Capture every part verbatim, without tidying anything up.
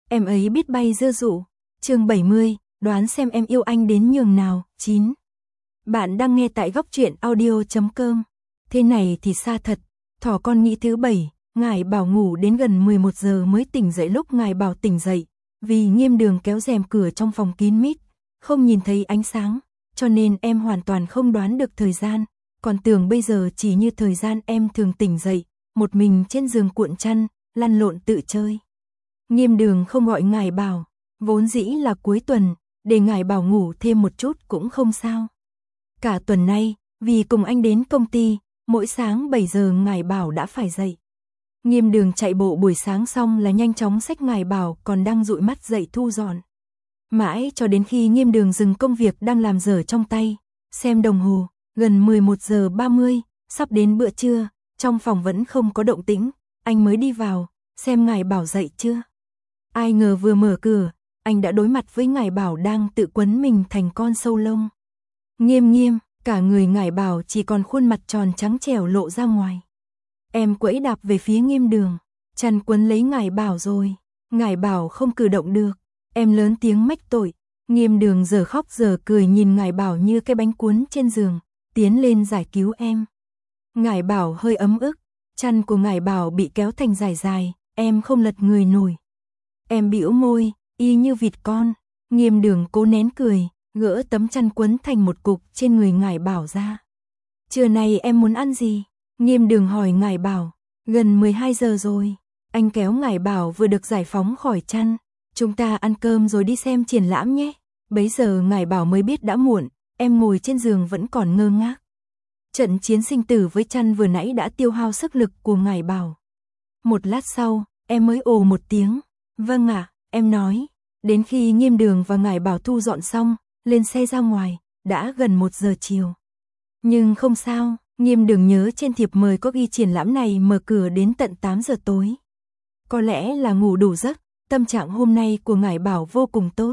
em ấy biết bay dưa dụ. Chương bảy mươi, đoán xem em yêu anh đến nhường nào. chín. Bạn đang nghe tại góc truyện audio chấm com. Thế này thì xa thật. Thỏ con nghĩ thứ bảy, Ngải Bảo ngủ đến gần mười một giờ mới tỉnh dậy. Lúc Ngải Bảo tỉnh dậy, vì Nghiêm Đường kéo rèm cửa trong phòng kín mít, không nhìn thấy ánh sáng, cho nên em hoàn toàn không đoán được thời gian, còn tưởng bây giờ chỉ như thời gian em thường tỉnh dậy, một mình trên giường cuộn chăn, lăn lộn tự chơi. Nghiêm Đường không gọi Ngải Bảo, vốn dĩ là cuối tuần, để Ngải Bảo ngủ thêm một chút cũng không sao. Cả tuần nay, vì cùng anh đến công ty, mỗi sáng bảy giờ Ngải Bảo đã phải dậy. Nghiêm Đường chạy bộ buổi sáng xong là nhanh chóng xách Ngải Bảo còn đang dụi mắt dậy thu dọn. Mãi cho đến khi Nghiêm Đường dừng công việc đang làm dở trong tay, xem đồng hồ, gần mười một giờ ba mươi, sắp đến bữa trưa, trong phòng vẫn không có động tĩnh, anh mới đi vào, xem Ngải Bảo dậy chưa. Ai ngờ vừa mở cửa, anh đã đối mặt với Ngải Bảo đang tự quấn mình thành con sâu lông. Nghiêm Nghiêm, cả người Ngải Bảo chỉ còn khuôn mặt tròn trắng trẻo lộ ra ngoài. Em quẫy đạp về phía Nghiêm Đường, chăn quấn lấy Ngải Bảo rồi. Ngải Bảo không cử động được, em lớn tiếng mách tội. Nghiêm Đường giờ khóc giờ cười nhìn Ngải Bảo như cái bánh cuốn trên giường, tiến lên giải cứu em. Ngải Bảo hơi ấm ức, chăn của Ngải Bảo bị kéo thành dài dài, em không lật người nổi. Em bĩu môi, y như vịt con. Nghiêm Đường cố nén cười, gỡ tấm chăn quấn thành một cục trên người Ngải Bảo ra. Trưa nay em muốn ăn gì? Nghiêm Đường hỏi Ngải Bảo. Gần mười hai giờ rồi. Anh kéo Ngải Bảo vừa được giải phóng khỏi chăn. Chúng ta ăn cơm rồi đi xem triển lãm nhé. Bấy giờ Ngải Bảo mới biết đã muộn, em ngồi trên giường vẫn còn ngơ ngác. Trận chiến sinh tử với chăn vừa nãy đã tiêu hao sức lực của Ngải Bảo. Một lát sau, em mới ồ một tiếng. Vâng ạ, em nói. Đến khi Nghiêm Đường và Ngải Bảo thu dọn xong, lên xe ra ngoài, đã gần một giờ chiều. Nhưng không sao, Nghiêm Đường nhớ trên thiệp mời có ghi triển lãm này mở cửa đến tận tám giờ tối. Có lẽ là ngủ đủ giấc, tâm trạng hôm nay của Ngải Bảo vô cùng tốt.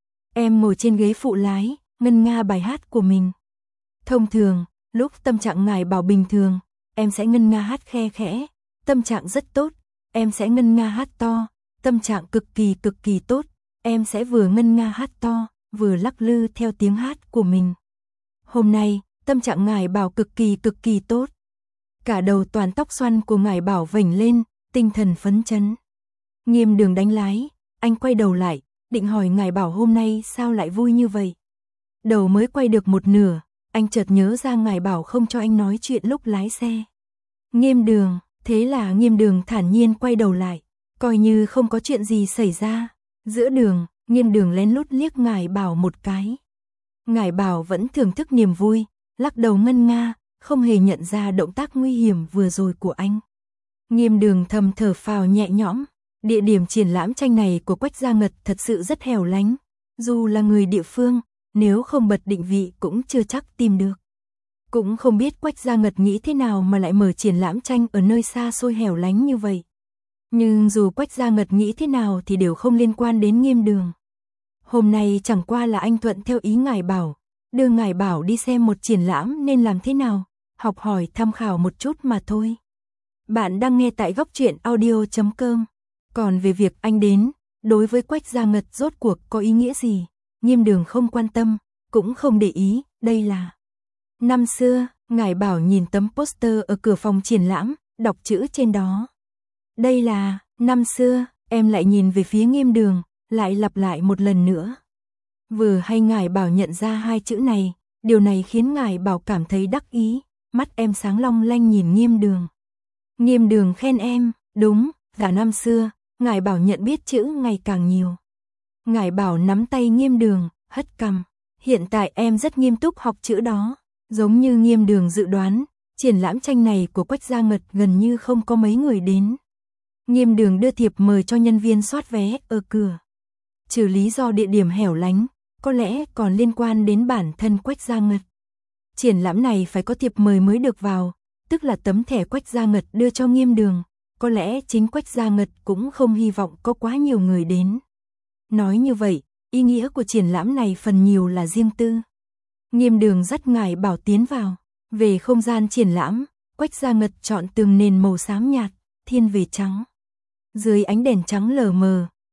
Em ngồi trên ghế phụ lái, ngân nga bài hát của mình. Thông thường, lúc tâm trạng Ngải Bảo bình thường, em sẽ ngân nga hát khe khẽ. Tâm trạng rất tốt, em sẽ ngân nga hát to. Tâm trạng cực kỳ cực kỳ tốt, em sẽ vừa ngân nga hát to, vừa lắc lư theo tiếng hát của mình. Hôm nay, tâm trạng Ngải Bảo cực kỳ cực kỳ tốt. Cả đầu toàn tóc xoăn của Ngải Bảo vểnh lên, tinh thần phấn chấn. Nghiêm Đường đánh lái, anh quay đầu lại, định hỏi Ngải Bảo hôm nay sao lại vui như vậy. Đầu mới quay được một nửa, anh chợt nhớ ra Ngải Bảo không cho anh nói chuyện lúc lái xe. Nghiêm Đường, thế là Nghiêm Đường thản nhiên quay đầu lại, coi như không có chuyện gì xảy ra. Giữa đường, Nghiêm Đường lén lút liếc Ngải Bảo một cái. Ngải Bảo vẫn thưởng thức niềm vui, lắc đầu ngân nga, không hề nhận ra động tác nguy hiểm vừa rồi của anh. Nghiêm Đường thầm thở phào nhẹ nhõm. Địa điểm triển lãm tranh này của Quách Gia Ngật thật sự rất hẻo lánh. Dù là người địa phương, nếu không bật định vị cũng chưa chắc tìm được. Cũng không biết Quách Gia Ngật nghĩ thế nào mà lại mở triển lãm tranh ở nơi xa xôi hẻo lánh như vậy. Nhưng dù Quách Gia Ngật nghĩ thế nào thì đều không liên quan đến Nghiêm Đường. Hôm nay chẳng qua là anh thuận theo ý Ngải Bảo, đưa Ngải Bảo đi xem một triển lãm nên làm thế nào, học hỏi tham khảo một chút mà thôi. Bạn đang nghe tại góc truyện audio chấm com. Còn về việc anh đến, đối với Quách Gia Ngật rốt cuộc có ý nghĩa gì, Nghiêm Đường không quan tâm, cũng không để ý, đây là. Năm xưa, Ngải Bảo nhìn tấm poster ở cửa phòng triển lãm, đọc chữ trên đó. Đây là, năm xưa, em lại nhìn về phía Nghiêm Đường, lại lặp lại một lần nữa. Vừa hay Ngải Bảo nhận ra hai chữ này, điều này khiến Ngải Bảo cảm thấy đắc ý, mắt em sáng long lanh nhìn Nghiêm Đường. Nghiêm Đường khen em, đúng, cả năm xưa, Ngải Bảo nhận biết chữ ngày càng nhiều. Ngải Bảo nắm tay Nghiêm Đường, hất cằm. Hiện tại em rất nghiêm túc học chữ đó. Giống như Nghiêm Đường dự đoán, triển lãm tranh này của Quách Gia Ngật gần như không có mấy người đến. Nghiêm Đường đưa thiệp mời cho nhân viên soát vé ở cửa. Trừ lý do địa điểm hẻo lánh, có lẽ còn liên quan đến bản thân Quách Gia Ngật. Triển lãm này phải có thiệp mời mới được vào, tức là tấm thẻ Quách Gia Ngật đưa cho Nghiêm Đường. Có lẽ chính Quách Gia Ngật cũng không hy vọng có quá nhiều người đến. Nói như vậy, ý nghĩa của triển lãm này phần nhiều là riêng tư. Nghiêm Đường dắt Ngải Bảo tiến vào. Về không gian triển lãm, Quách Gia Ngật chọn tường nền màu xám nhạt, thiên về trắng. Dưới ánh đèn trắng lờ mờ,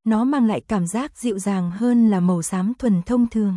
nó mang lại cảm giác dịu dàng hơn là màu xám thuần thông thường.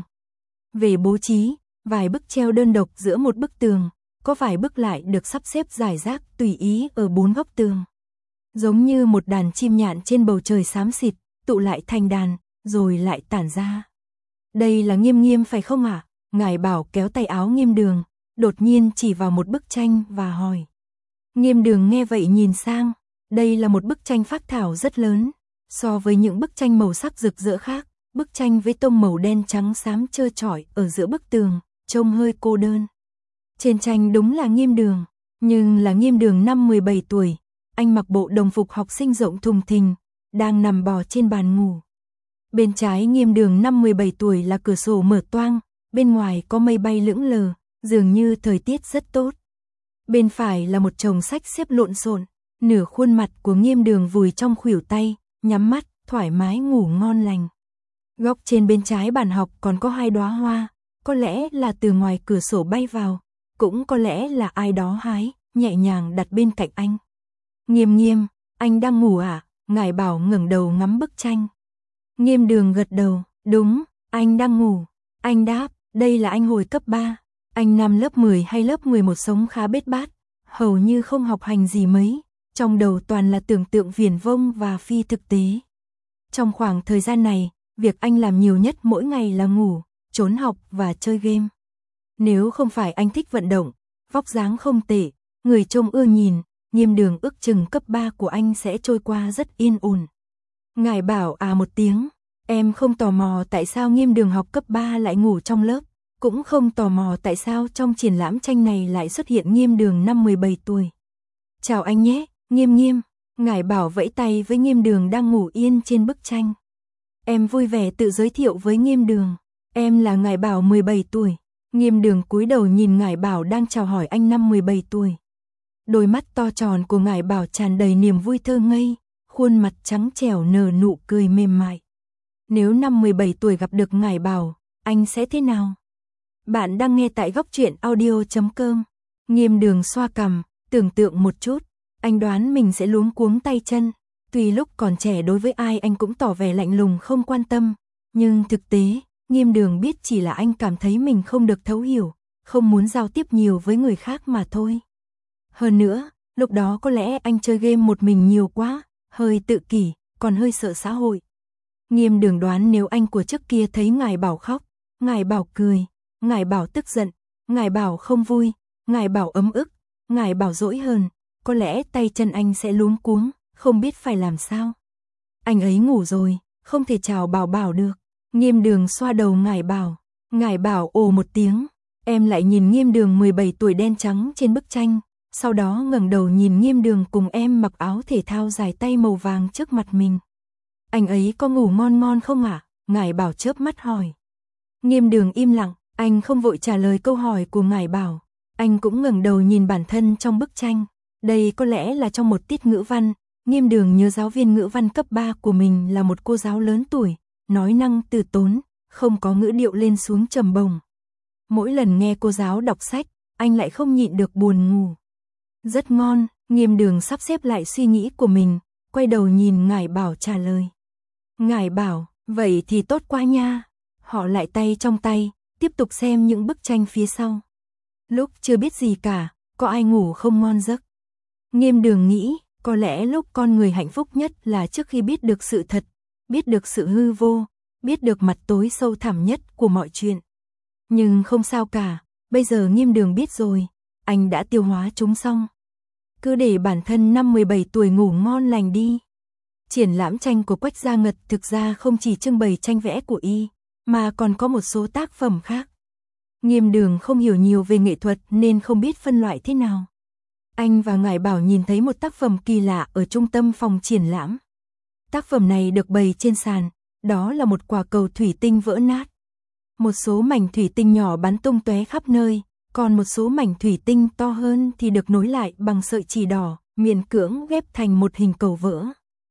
Về bố trí, vài bức treo đơn độc giữa một bức tường, có vài bức lại được sắp xếp rải rác tùy ý ở bốn góc tường. Giống như một đàn chim nhạn trên bầu trời xám xịt, tụ lại thành đàn, rồi lại tản ra. Đây là Nghiêm Nghiêm phải không ạ? À? Ngải Bảo kéo tay áo Nghiêm Đường, đột nhiên chỉ vào một bức tranh và hỏi. Nghiêm Đường nghe vậy nhìn sang, đây là một bức tranh phác thảo rất lớn, so với những bức tranh màu sắc rực rỡ khác, bức tranh với tông màu đen trắng xám trơ trọi ở giữa bức tường, trông hơi cô đơn. Trên tranh đúng là Nghiêm Đường, nhưng là Nghiêm Đường năm mười bảy tuổi, anh mặc bộ đồng phục học sinh rộng thùng thình, đang nằm bò trên bàn ngủ. Bên trái Nghiêm Đường năm mười bảy tuổi là cửa sổ mở toang, bên ngoài có mây bay lững lờ, dường như thời tiết rất tốt. Bên phải là một chồng sách xếp lộn xộn, nửa khuôn mặt của Nghiêm Đường vùi trong khuỷu tay, nhắm mắt, thoải mái ngủ ngon lành. Góc trên bên trái bàn học còn có hai đóa hoa, có lẽ là từ ngoài cửa sổ bay vào, cũng có lẽ là ai đó hái, nhẹ nhàng đặt bên cạnh anh. Nghiêm Nghiêm, anh đang ngủ à? Ngải Bảo ngẩng đầu ngắm bức tranh. Nghiêm Đường gật đầu, đúng, anh đang ngủ. Anh đáp, đây là anh hồi cấp ba. Anh năm lớp mười hay lớp mười một sống khá bết bát, hầu như không học hành gì mấy, trong đầu toàn là tưởng tượng viển vông và phi thực tế. Trong khoảng thời gian này, việc anh làm nhiều nhất mỗi ngày là ngủ, trốn học và chơi game. Nếu không phải anh thích vận động, vóc dáng không tệ, người trông ưa nhìn, Nghiêm Đường ước chừng cấp ba của anh sẽ trôi qua rất yên ổn. Ngải Bảo à một tiếng, em không tò mò tại sao Nghiêm Đường học cấp ba lại ngủ trong lớp, cũng không tò mò tại sao trong triển lãm tranh này lại xuất hiện Nghiêm Đường năm mười bảy tuổi. Chào anh nhé, Nghiêm Nghiêm. Ngải Bảo vẫy tay với Nghiêm Đường đang ngủ yên trên bức tranh. Em vui vẻ tự giới thiệu với Nghiêm Đường, em là Ngải Bảo mười bảy tuổi. Nghiêm Đường cúi đầu nhìn Ngải Bảo đang chào hỏi anh năm mười bảy tuổi. Đôi mắt to tròn của Ngải Bảo tràn đầy niềm vui thơ ngây, khuôn mặt trắng trẻo nở nụ cười mềm mại. Nếu năm mười bảy tuổi gặp được Ngải Bảo, anh sẽ thế nào? Bạn đang nghe tại góc truyện audio chấm com. Nghiêm Đường xoa cằm, tưởng tượng một chút, anh đoán mình sẽ luống cuống tay chân. Tuy lúc còn trẻ đối với ai anh cũng tỏ vẻ lạnh lùng không quan tâm, nhưng thực tế, Nghiêm Đường biết chỉ là anh cảm thấy mình không được thấu hiểu, không muốn giao tiếp nhiều với người khác mà thôi. Hơn nữa, lúc đó có lẽ anh chơi game một mình nhiều quá, hơi tự kỷ, còn hơi sợ xã hội. Nghiêm Đường đoán nếu anh của trước kia thấy Ngải Bảo khóc, Ngải Bảo cười, Ngải Bảo tức giận, Ngải Bảo không vui, Ngải Bảo ấm ức, Ngải Bảo dỗi hờn, có lẽ tay chân anh sẽ luống cuống, không biết phải làm sao. Anh ấy ngủ rồi, không thể chào Bảo Bảo được. Nghiêm Đường xoa đầu Ngải Bảo, Ngải Bảo ồ một tiếng, em lại nhìn Nghiêm Đường mười bảy tuổi đen trắng trên bức tranh, sau đó ngẩng đầu nhìn Nghiêm Đường cùng em mặc áo thể thao dài tay màu vàng trước mặt mình. Anh ấy có ngủ ngon ngon không ạ? À? Ngải Bảo chớp mắt hỏi. Nghiêm Đường im lặng, anh không vội trả lời câu hỏi của Ngải Bảo, anh cũng ngẩng đầu nhìn bản thân trong bức tranh. Đây có lẽ là trong một tiết ngữ văn, Nghiêm Đường nhớ giáo viên ngữ văn cấp ba của mình là một cô giáo lớn tuổi, nói năng từ tốn, không có ngữ điệu lên xuống trầm bổng. Mỗi lần nghe cô giáo đọc sách, anh lại không nhịn được buồn ngủ. Rất ngon, Nghiêm Đường sắp xếp lại suy nghĩ của mình, quay đầu nhìn Ngải Bảo trả lời. Ngải Bảo, vậy thì tốt quá nha. Họ lại tay trong tay, tiếp tục xem những bức tranh phía sau. Lúc chưa biết gì cả, có ai ngủ không ngon giấc. Nghiêm Đường nghĩ, có lẽ lúc con người hạnh phúc nhất là trước khi biết được sự thật, biết được sự hư vô, biết được mặt tối sâu thẳm nhất của mọi chuyện. Nhưng không sao cả, bây giờ Nghiêm Đường biết rồi, anh đã tiêu hóa chúng xong. Cứ để bản thân năm mười bảy tuổi ngủ ngon lành đi. Triển lãm tranh của Quách Gia Ngật thực ra không chỉ trưng bày tranh vẽ của y, mà còn có một số tác phẩm khác. Nghiêm Đường không hiểu nhiều về nghệ thuật nên không biết phân loại thế nào. Anh và Ngải Bảo nhìn thấy một tác phẩm kỳ lạ ở trung tâm phòng triển lãm. Tác phẩm này được bày trên sàn, đó là một quả cầu thủy tinh vỡ nát. Một số mảnh thủy tinh nhỏ bắn tung tóe khắp nơi, còn một số mảnh thủy tinh to hơn thì được nối lại bằng sợi chỉ đỏ, miễn cưỡng ghép thành một hình cầu vỡ.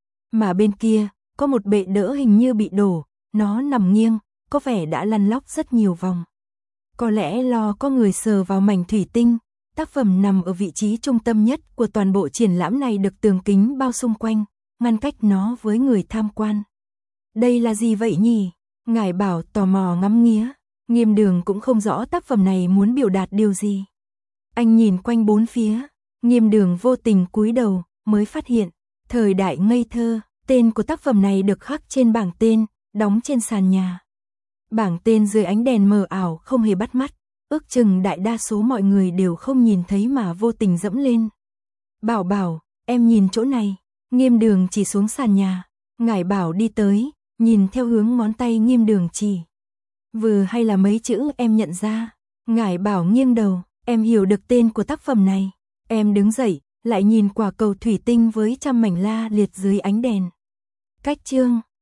Mà bên kia, có một bệ đỡ hình như bị đổ, nó nằm nghiêng, có vẻ đã lăn lóc rất nhiều vòng. Có lẽ lo có người sờ vào mảnh thủy tinh. Tác phẩm nằm ở vị trí trung tâm nhất của toàn bộ triển lãm này, được tường kính bao xung quanh, ngăn cách nó với người tham quan. Đây là gì vậy nhỉ? Ngải Bảo tò mò ngắm nghía, Nghiêm Đường cũng không rõ tác phẩm này muốn biểu đạt điều gì. Anh nhìn quanh bốn phía, Nghiêm Đường vô tình cúi đầu, mới phát hiện, thời đại ngây thơ, tên của tác phẩm này được khắc trên bảng tên, đóng trên sàn nhà. Bảng tên dưới ánh đèn mờ ảo không hề bắt mắt, ước chừng đại đa số mọi người đều không nhìn thấy mà vô tình dẫm lên. Bảo Bảo, em nhìn chỗ này, Nghiêm Đường chỉ xuống sàn nhà, Ngải Bảo đi tới, nhìn theo hướng ngón tay Nghiêm Đường chỉ. Vừa hay là mấy chữ em nhận ra, Ngải Bảo nghiêng đầu, em hiểu được tên của tác phẩm này. Em đứng dậy, lại nhìn quả cầu thủy tinh với trăm mảnh la liệt dưới ánh đèn. Cách chương